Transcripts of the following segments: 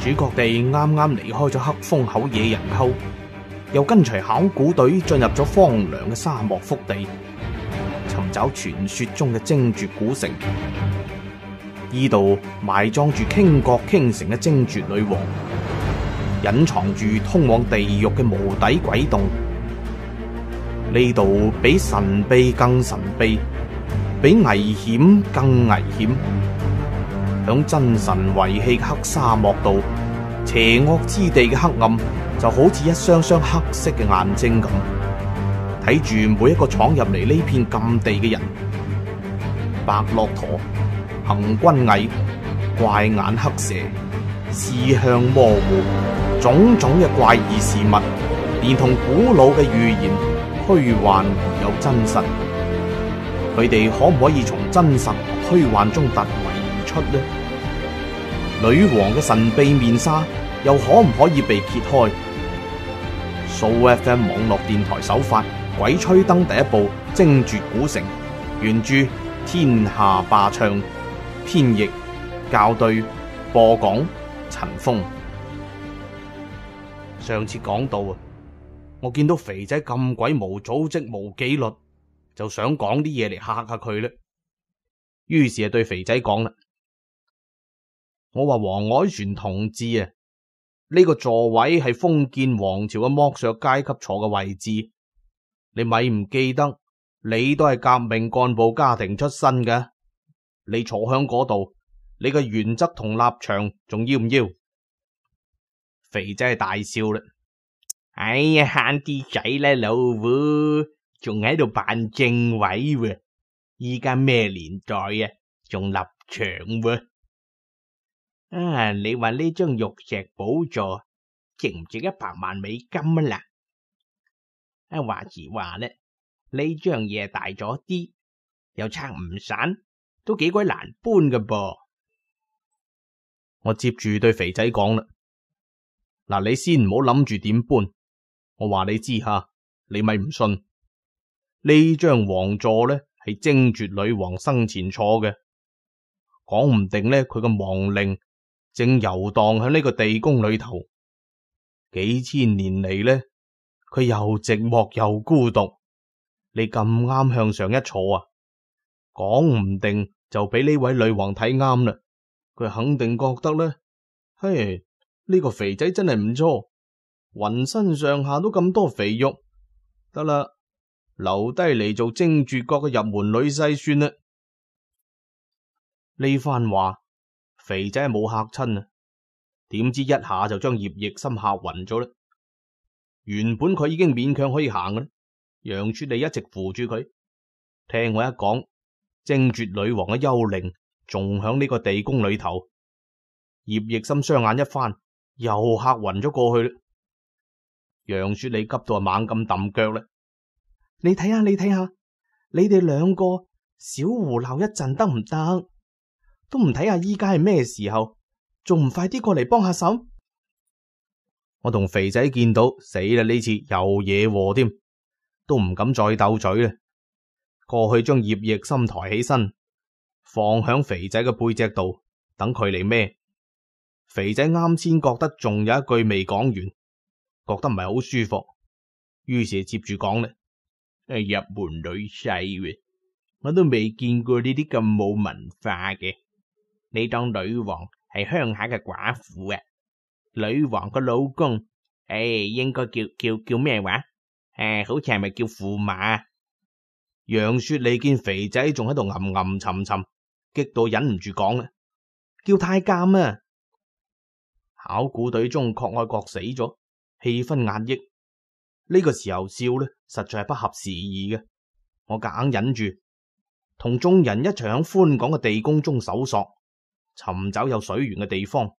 主角哋啱啱離開咗黑風口野人溝，又跟隨考古隊進入咗荒涼嘅沙漠腹地，尋找傳說中嘅精絕古城。呢度埋葬住傾國傾城嘅精絕女王，隱藏住通往地獄嘅無底鬼洞。呢度比神秘更神秘，比危險更危險。響真神遺棄嘅黑沙漠度，邪惡之地嘅黑暗就好似一雙雙黑色嘅眼睛咁，睇住每一個闖入嚟呢片禁地嘅人。白駱駝、行軍蟻、怪眼黑蛇、視向模糊，種種嘅怪異事物，連同古老嘅預言，虛幻而有真實。佢哋可唔可以從真實虛幻中突圍而出呢？女王嘅神秘面紗又可唔可以被揭開？SooFM 網絡電台首發《鬼吹燈》第一部《精絕古城》，原著天下霸唱，編譯校對，播講陳峰。上次講到啊，我見到肥仔咁鬼無組織無紀律，就想講啲嘢嚟嚇下佢咧。於是就對肥仔講啦，我話黃凱旋同志啊，呢個座位係封建王朝嘅剝削階級坐嘅位置，你咪唔記得你都係革命幹部家庭出身嘅，你坐響嗰度，你嘅原則同立場仲要唔要？肥仔係大笑啦，哎呀，慳啲仔啦老虎，仲喺度扮政委喎，依家咩年代啊，仲立場喎？啊，你話呢張玉石寶座值唔值100萬美金啊啦？啊，話時話咧，呢張嘢大咗啲，又拆唔散，都幾鬼難搬噶噃。我接住對肥仔講啦，嗱，你先唔好諗住點搬，我話你知下，你咪唔信。呢張王座咧係精絕女王生前坐嘅，講唔定咧佢個亡靈正遊蕩喺呢個地宮裏頭，幾千年嚟咧，佢又寂寞又孤獨。你咁啱向上一坐啊，講唔定就俾呢位女王睇啱啦。佢肯定覺得咧，嘿，呢個肥仔真係唔錯，渾身上下都咁多肥肉，得啦，留低嚟做精絕國嘅入門女婿算啦。呢番話肥仔係冇嚇親啊，點知一下就將葉奕森嚇暈咗啦。原本佢已經勉強可以行嘅，楊雪莉一直扶住佢。聽我一講，精絕女王嘅幽靈仲響呢個地宮裏頭。葉奕森雙眼一翻，又嚇暈咗過去啦。楊雪莉急到係猛咁揼腳啦。你睇下，你睇下，你哋兩個小胡鬧一陣得唔得？都唔睇下依家係咩時候，仲唔快啲過嚟幫下手？我同肥仔見到死啦，呢次又惹禍添，都唔敢再鬥嘴啦。過去將葉奕森抬起身，放響肥仔嘅背脊度，等佢嚟孭。肥仔啱先覺得仲有一句未講完，覺得唔係好舒服，於是接住講咧：入門女婿，我都未見過呢啲咁冇文化嘅。你當女王係鄉下嘅寡婦啊？女王個老公，應該叫咩話？好似係咪叫駙馬？楊雪莉見肥仔仲喺度吟吟沉沉，激到忍唔住講啦：叫太監啊！考古隊中郝愛國死咗，氣氛壓抑。呢個時候笑咧，實在係不合時宜嘅。我夾硬忍住，同眾人一齊響寬廣嘅地宮中搜索，尋找有水源嘅地方。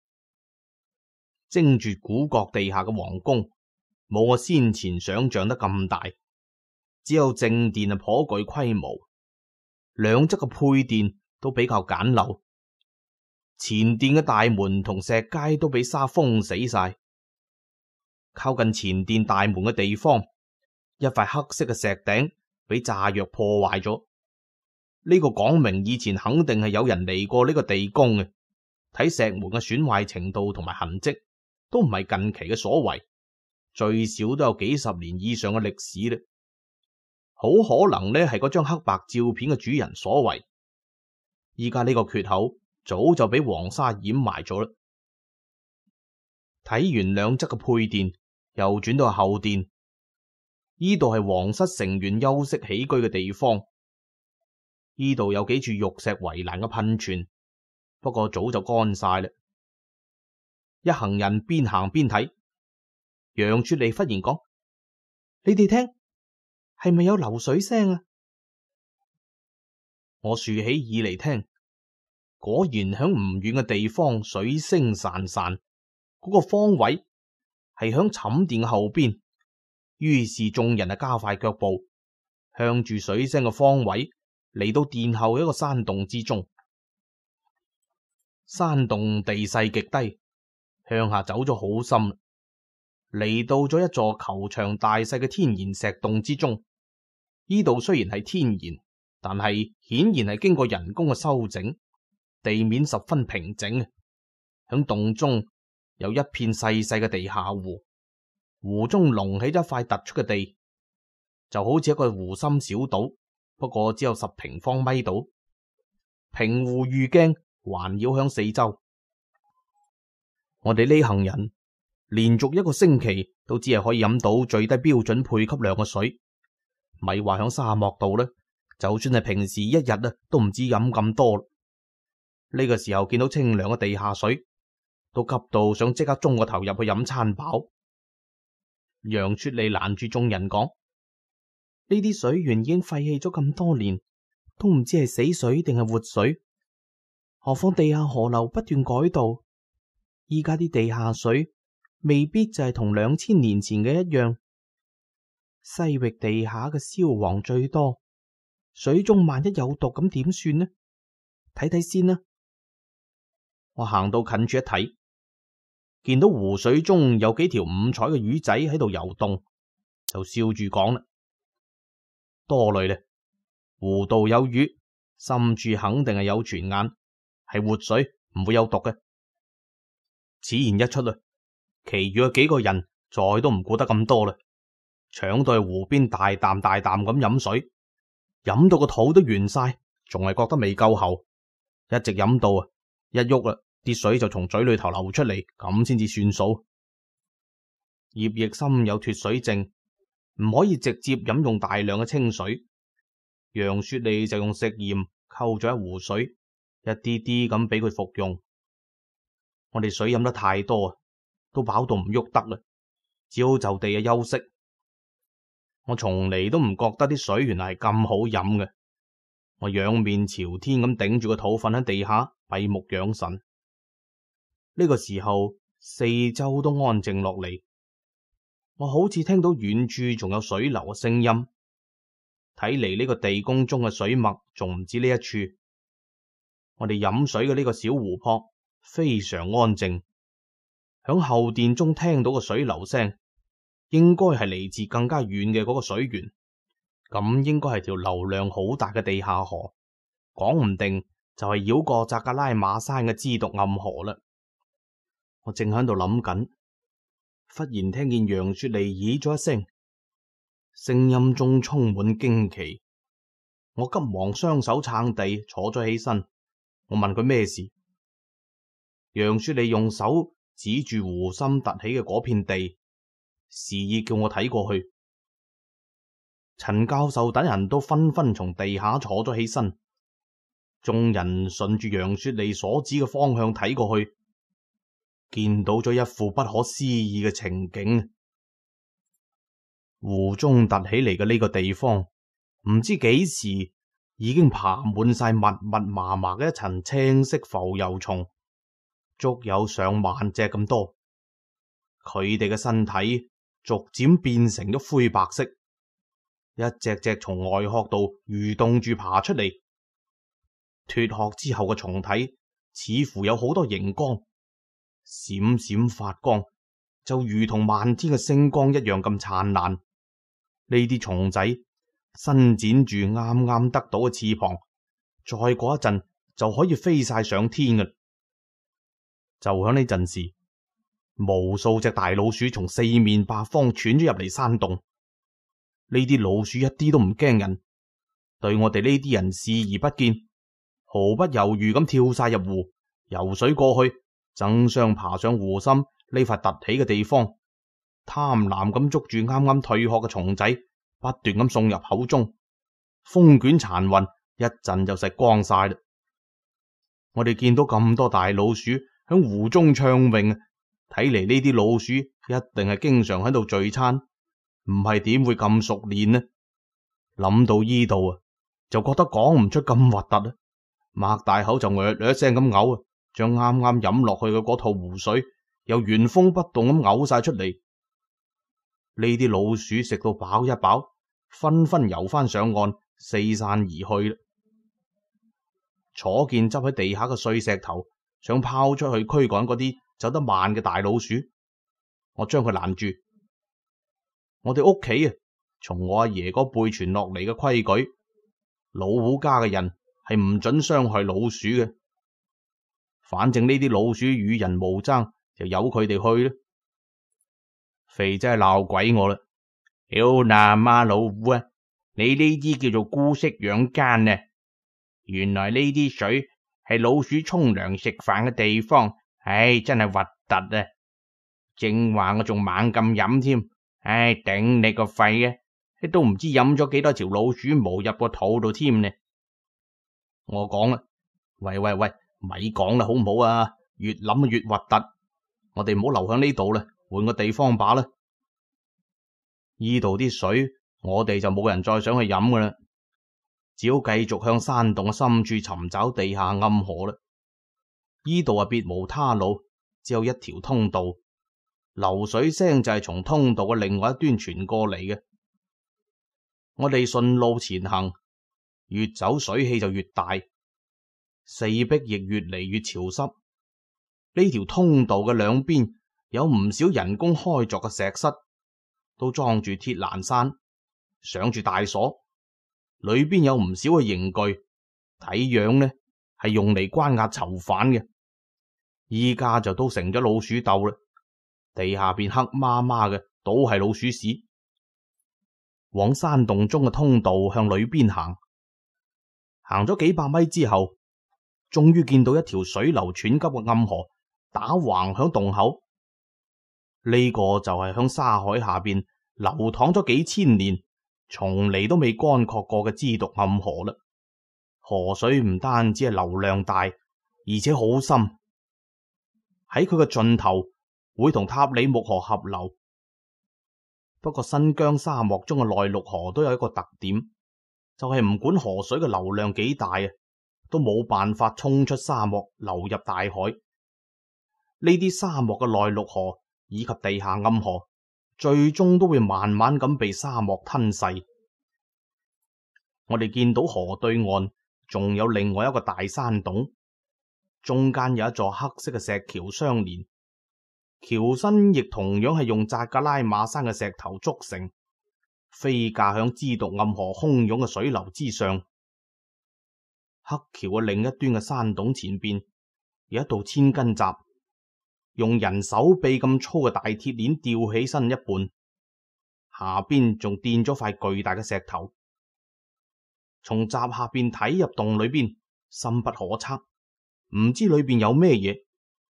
精絕古國地下嘅皇宮冇我先前想象得咁大，只有正殿係頗具規模，兩側嘅配殿都比較簡陋。前殿嘅大門同石階都俾沙封死晒。靠近前殿大門嘅地方，一塊黑色嘅石頂俾炸藥破壞咗。呢個講明以前肯定係有人嚟過呢個地宮嘅， 睇石門嘅損壞程度同埋痕跡，都唔係近期嘅所為，最少都有幾十年以上嘅歷史啦。好可能呢係嗰張黑白照片嘅主人所為。依家呢個缺口早就俾黃沙掩埋咗啦。睇完兩側嘅配殿，又轉到後殿，呢度係皇室成員休息起居嘅地方。呢度有幾處玉石圍欄嘅噴泉，不過早就乾晒啦。一行人邊行邊睇，楊雪莉忽然講：你哋聽，係咪有流水聲啊？我豎起耳嚟聽，果然響唔遠嘅地方水聲潺潺，嗰個方位係響寢殿嘅後邊。於是眾人加快腳步，向住水聲嘅方位嚟到殿後嘅一個山洞之中。山洞地勢極低，向下走咗好深，嚟到咗一座球場大細嘅天然石洞之中。呢度雖然係天然，但係顯然係經過人工嘅修整，地面十分平整。響洞中有一片細細嘅地下湖，湖中隆起咗一塊突出嘅地，就好似一個湖心小島，不過只有10平方米度，平湖如鏡，環繞響四周。我哋呢行人連續1個星期都只係可以飲到最低標準配給量嘅水，咪話響沙漠度呢，就算係平時一日都唔止飲咁多。呢個時候見到清涼嘅地下水，都急到想即刻中個頭入去飲餐飽。楊雪莉攔住眾人講：呢啲水源已經廢棄咗咁多年，都唔知係死水定係活水，何況地下河流不斷改道，依家啲地下水未必就係同2000年前嘅一樣。西域地下嘅硝磺最多，水中萬一有毒咁點算呢？睇睇先啦。我行到近處一睇，見到湖水中有幾條5彩嘅魚仔喺度游動，就笑住講啦：多慮咧，湖度有魚，深處肯定係有泉眼，係活水，唔會有毒嘅。此言一出啦，其餘嘅幾個人再都唔顧得咁多啦，搶到去湖邊大啖大啖咁飲水，飲到個肚都圓晒，仲係覺得未夠喉，一直飲到一喐啦，啲水就從嘴裏頭流出嚟，咁先至算數。葉奕深有脫水症，唔可以直接飲用大量嘅清水。楊雪莉就用食鹽溝咗一壺水，一啲啲咁俾佢服用。我哋水飲得太多，都飽到唔喐得啦，只好就地休息。我從嚟都唔覺得啲水原來係咁好飲嘅。我仰面朝天咁頂住個肚瞓喺地下閉目養神。呢個時候四周都安靜落嚟，我好似聽到遠處仲有水流嘅聲音。睇嚟呢個地宮中嘅水脈仲唔止呢一處。我哋飲水嘅呢個小湖泊非常安靜，響後殿中聽到個水流聲，應該係嚟自更加遠嘅嗰個水源。咁應該係條流量好大嘅地下河，講唔定就係繞過扎格拉瑪山嘅支毒暗河啦。我正喺度諗緊，忽然聽見楊雪莉咦咗一聲，聲音中充滿驚奇。我急忙雙手撐地坐咗起身，我問佢咩事。楊雪莉用手指住湖心凸起嘅嗰片地，示意叫我睇過去。陳教授等人都紛紛從地下坐咗起身，眾人順住楊雪莉所指嘅方向睇過去，見到咗一副不可思議嘅情景。湖中凸起嚟嘅呢個地方，唔知幾時已經爬滿晒密密麻麻嘅一層青色浮游蟲，足有上萬隻咁多。佢哋嘅身體逐漸變成咗灰白色，一隻隻從外殼度蠕動住爬出嚟。脫殼之後嘅蟲體似乎有好多熒光，閃閃發光，就如同漫天嘅星光一樣咁燦爛。呢啲蟲仔伸展住啱啱得到嘅翅膀，再過一陣就可以飛晒上天㗎。 就響呢陣時，無數隻大老鼠從四面八方竄咗入嚟山洞。呢啲老鼠一啲都唔驚人，對我哋呢啲人視而不見，毫不猶豫咁跳晒入湖，游水過去，爭相爬上湖心呢塊凸起嘅地方，貪婪咁捉住啱啱退殼嘅蟲仔，不斷咁送入口中，風捲殘雲，一陣就食光晒啦。我哋見到咁多大老鼠響湖中暢泳，睇嚟呢啲老鼠一定係經常喺度聚餐，唔係點會咁熟練呢？諗到依度啊，就覺得講唔出咁核突啊！擘大口就一聲咁嘔啊，將啱啱飲落去嘅嗰套湖水又原封不動咁嘔晒出嚟。呢啲老鼠食到飽一飽，紛紛游翻上岸，四散而去啦。楚健執喺地下嘅碎石頭，想拋出去驅趕嗰啲走得慢嘅大老鼠，我將佢攔住。我哋屋企啊，從我阿爺嗰輩傳落嚟嘅規矩，老虎家嘅人係唔准傷害老鼠嘅。反正呢啲老鼠與人無爭，就由佢哋去啦。肥仔鬧鬼我啦！屌嗱媽老虎啊！你呢啲叫做姑息養奸啊！原來呢啲水係老鼠沖涼食飯嘅地方，唉，真係核突啊！正話我仲猛咁飲添，唉，頂你個肺啊！你都唔知飲咗幾多條老鼠毛入個肚度添呢。我講啦，喂，咪講啦好唔好啊？越諗越核突，我哋唔好留響呢度啦，換個地方把啦。依度啲水我哋就冇人再想去飲噶啦，只好繼續向山洞嘅深處尋找地下暗河啦。依度啊，別無他路，只有一條通道，流水聲就係從通道嘅另外一端傳過嚟嘅。我哋順路前行，越走水氣就越大，四壁亦越嚟越潮濕。呢條通道嘅兩邊有唔少人工開鑿嘅石室，都裝住鐵欄山，上住大鎖，裏邊有唔少嘅刑具，睇樣呢係用嚟關押囚犯嘅。依家就都成咗老鼠竇啦，地下邊黑麻麻嘅，都係老鼠屎。往山洞中嘅通道向裏邊行，行咗幾百米之後，終於見到一條水流湍急嘅暗河打橫響洞口。呢個就係響沙海下邊流淌咗幾千年，從嚟都未乾涸過嘅支毒暗河啦。河水唔單止係流量大，而且好深，喺佢嘅盡頭會同塔里木河合流。不過新疆沙漠中嘅內陸河都有一個特點，就係唔管河水嘅流量幾大啊，都冇辦法衝出沙漠流入大海。呢啲沙漠嘅內陸河以及地下暗河，最終都會慢慢咁被沙漠吞噬。我哋見到河對岸仲有另外一個大山洞，中間有一座黑色嘅石橋相連，橋身亦同樣係用扎格拉瑪山嘅石頭築成，飛架響支毒暗河洶湧嘅水流之上。黑橋嘅另一端嘅山洞前邊有一道千斤閘，用人手臂咁粗嘅大鐵鏈吊起身一半，下邊仲墊咗塊巨大嘅石頭。從閘下邊睇入洞裏邊，深不可測，唔知裏邊有咩嘢。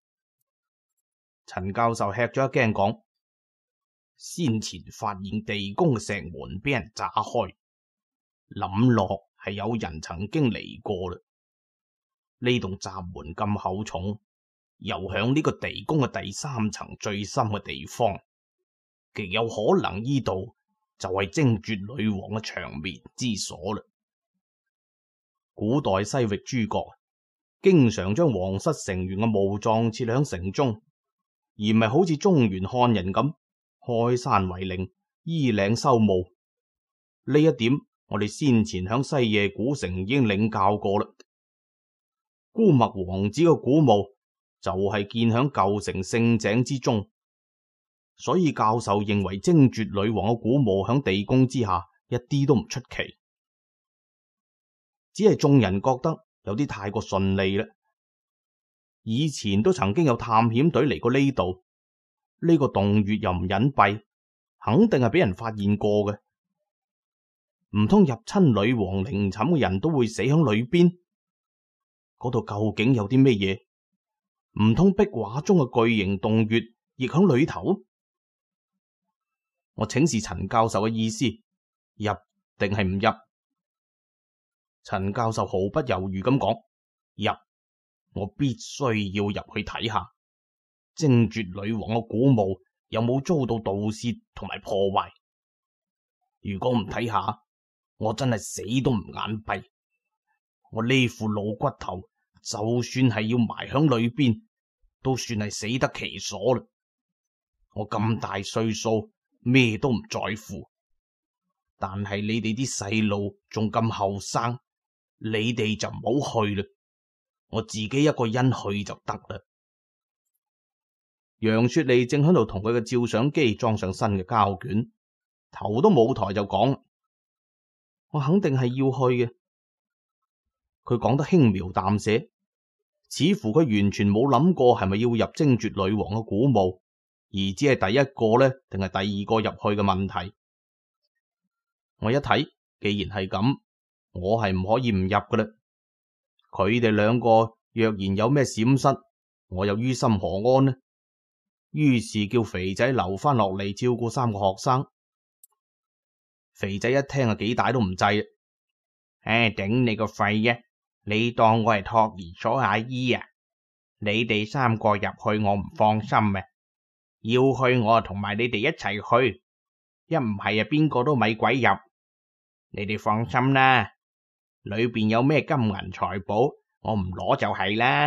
陳教授吃咗一驚，講：先前發現地宮嘅石門俾人炸開，諗落係有人曾經嚟過啦。呢棟閘門咁厚重，又響呢個地宮嘅第三層最深嘅地方，極有可能呢度就係精絕女王嘅長眠之所啦。古代西域諸國經常將皇室成員嘅墓葬設響城中，而唔係好似中原漢人咁開山為陵、依嶺修墓。呢一點我哋先前響西夜古城已經領教過啦。姑墨王子嘅古墓就係建響舊城聖井之中，所以教授認為精絕女王嘅古墓響地宮之下一啲都唔出奇。只係眾人覺得有啲太過順利啦。 以前都曾經有探險隊嚟過呢度，呢個洞穴又唔隱蔽，肯定係俾人發現過嘅。唔通入侵女王陵寢嘅人都會死響裏邊？嗰度究竟有啲咩嘢？唔通壁畫中嘅巨型洞穴亦響裏頭？我請示陳教授嘅意思，入定係唔入？陳教授毫不猶豫咁講：入，我必須要入去睇下精絕女王嘅古墓有冇遭到盜竊同埋破壞。如果唔睇下，我真係死都唔眼閉。我呢副老骨頭，就算係要埋響裏邊，都算係死得其所啦。我咁大歲數，咩都唔在乎，但係你哋啲細路仲咁後生，你哋就唔好去啦。我自己一個人去就得啦。楊雪莉正喺度同佢嘅照相機裝上新嘅膠卷，頭都冇抬就講：我肯定係要去嘅。佢講得輕描淡寫，似乎佢完全冇諗過係咪要入精絕女王嘅古墓，而只係第一個呢，定係第二個入去嘅問題。我一睇，既然係咁，我係唔可以唔入㗎啦。佢哋兩個若然有咩閃失，我又於心何安呢？於是叫肥仔留翻落嚟照顧3個學生。肥仔一聽啊，幾大都唔制。頂你個肺啊！你當我係托兒所阿姨啊？你哋3個入去我唔放心啊！要去我就同埋你哋一齊去，一唔係啊邊個都咪鬼入。你哋放心啦，裏邊有咩金銀財寶，我唔攞就係啦。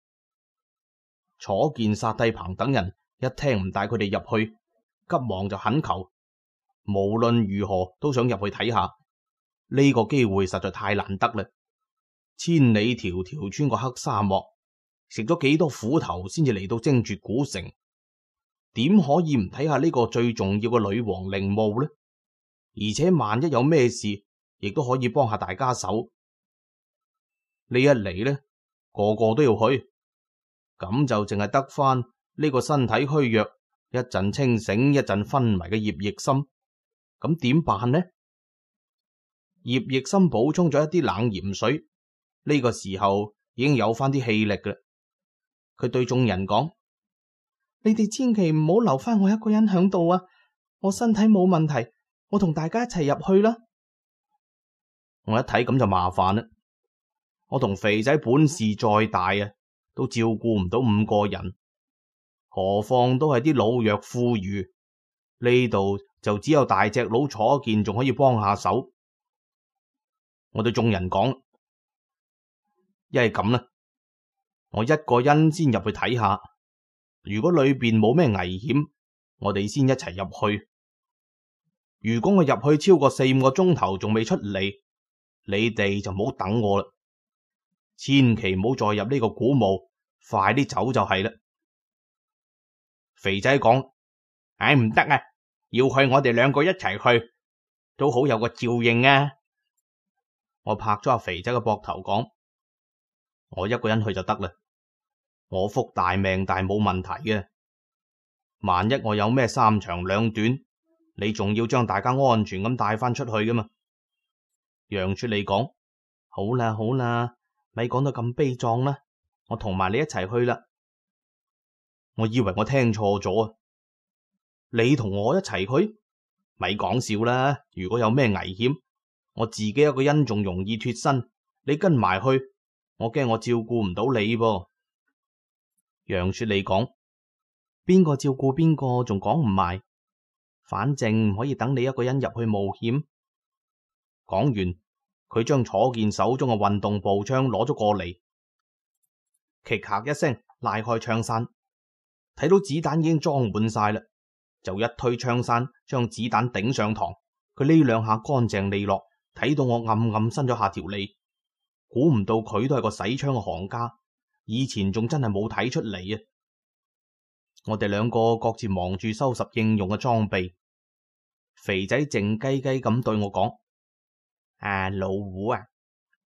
楚健、薩蒂彭等人一聽唔帶佢哋入去，急忙就懇求，無論如何都想入去睇下。呢個機會實在太難得啦，千里迢迢穿過黑沙漠，食咗幾多苦頭先至嚟到精絕古城，點可以唔睇下呢個最重要嘅女王陵墓呢？而且萬一有咩事，亦都可以幫下大家手。呢一嚟呢，個個都要去，咁就淨係得翻呢個身體虛弱、一陣清醒一陣昏迷嘅葉奕森。咁點辦呢？葉奕森補充咗一啲冷鹽水，呢個時候已經有翻啲氣力㗎。佢對眾人講：你哋千祈唔好留翻我一個人響度啊！我身體冇問題，我同大家一齊入去啦。我一睇咁就麻煩啦，我同肥仔本事再大啊，都照顧唔到5個人，何況都係啲老弱婦孺。呢度就只有大隻佬楚健仲可以幫下手。我對眾人講：一係咁啦，我一個人先入去睇下，如果裏邊冇咩危險，我哋先一齊入去。如果我入去超過4-5個鐘頭仲未出嚟，你哋就唔好等我啦，千祈唔好再入呢個古墓，快啲走就係啦。肥仔講：唔得啊，要去我哋2個一齊去，都好有個照應啊。我拍咗阿肥仔嘅膊頭講：我一個人去就得啦，我福大命大冇問題嘅。萬一我有咩3長2短，你仲要將大家安全咁帶翻出去噶嘛？楊雪莉講：好啦好啦，咪講到咁悲壯啦，我同埋你一齊去啦。我以為我聽錯咗啊！你同我一齊去？咪講笑啦！如果有咩危險，我自己一個人仲容易脫身，你跟埋去，我驚我照顧唔到你噃。楊雪莉講：邊個照顧邊個仲講唔埋，反正唔可以等你一個人入去冒險。講完，佢將楚健手中嘅運動步槍攞咗過嚟，咔咔一聲拉開槍栓，睇到子彈已經裝滿晒啦，就一推槍栓將子彈頂上膛。佢呢2下乾淨利落，睇到我暗暗伸咗下條脷，估唔到佢都係個洗槍嘅行家，以前仲真係冇睇出嚟啊！我哋2個各自忙住收拾應用嘅裝備。肥仔靜雞雞咁對我講：老胡啊，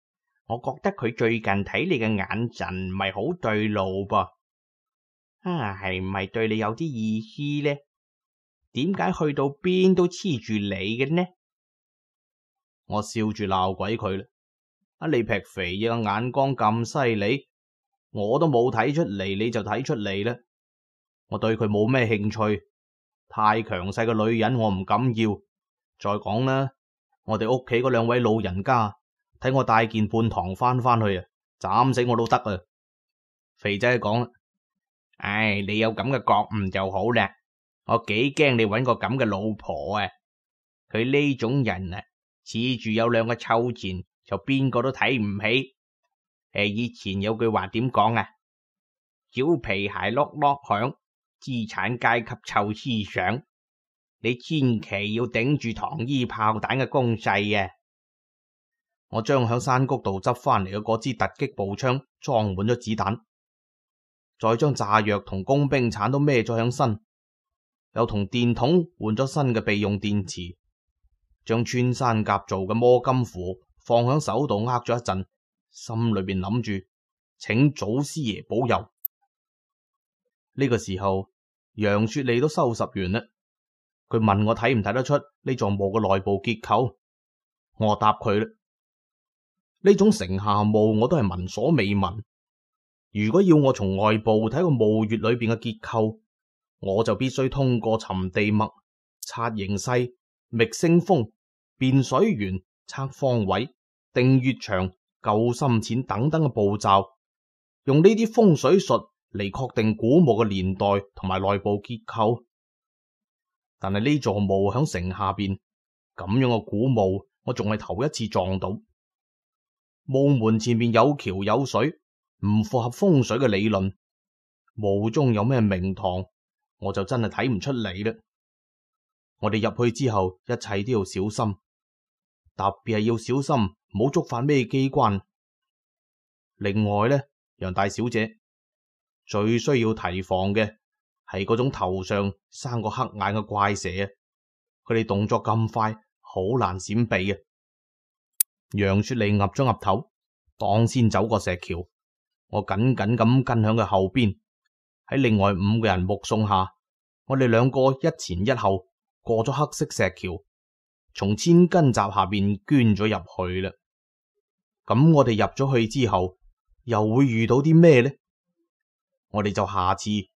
我覺得佢最近睇你嘅眼神唔係好對路噃。係唔係對你有啲意思呢？點解去到邊都黐住你嘅呢？我笑住鬧鬼佢啦。你劈肥嘢嘅眼光咁犀利，我都冇睇出嚟，你就睇出嚟啦。我對佢冇咩興趣，太強勢嘅女人我唔敢要。再講啦，我哋屋企嗰兩位老人家睇我帶件半糖翻去啊，斬死我都得啊。肥仔講啦，你有咁嘅覺悟就好啦。我幾驚你搵個咁嘅老婆啊。佢呢種人啊，恃住有兩個臭錢就邊個都睇唔起。以前有句話點講啊？小皮鞋碌碌響，資產階級臭思想。你千祈要頂住糖衣炮彈嘅攻勢啊！我將響山谷度執翻嚟嘅嗰支突擊步槍裝滿咗子彈，再將炸藥同工兵鏟都孭咗響身，又同電筒換咗新嘅備用電池，將穿山甲做嘅摸金符放響手度握咗一陣，心裏邊諗住請祖師爺保佑。呢個時候，楊雪莉都收拾完啦。佢問我睇唔睇得出呢座墓嘅內部結構，我答佢啦。呢種城下墓我都係聞所未聞，如果要我從外部睇個墓穴裏邊嘅結構，我就必須通過尋地脈、測形勢、覓星風、辨水源、測方位、定穴長、究深淺等等嘅步驟，用呢啲風水術嚟確定古墓嘅年代同埋內部結構。但係呢座墓響城下邊咁樣嘅古墓，我仲係頭一次撞到。墓門前面有橋有水，唔符合風水嘅理論。墓中有咩名堂，我就真係睇唔出嚟啦。我哋入去之後，一切都要小心，特別係要小心唔好觸犯咩機關。另外呢，楊大小姐最需要提防嘅係嗰種頭上生個黑眼嘅怪蛇啊！佢哋動作咁快，好難閃避啊！楊雪莉岌咗岌頭，當先走過石橋，我緊緊咁跟響佢後邊。喺另外5個人目送下，我哋2個一前一後過咗黑色石橋，從千斤閘下邊捐咗入去啦。咁我哋入咗去之後，又會遇到啲咩呢？我哋就下次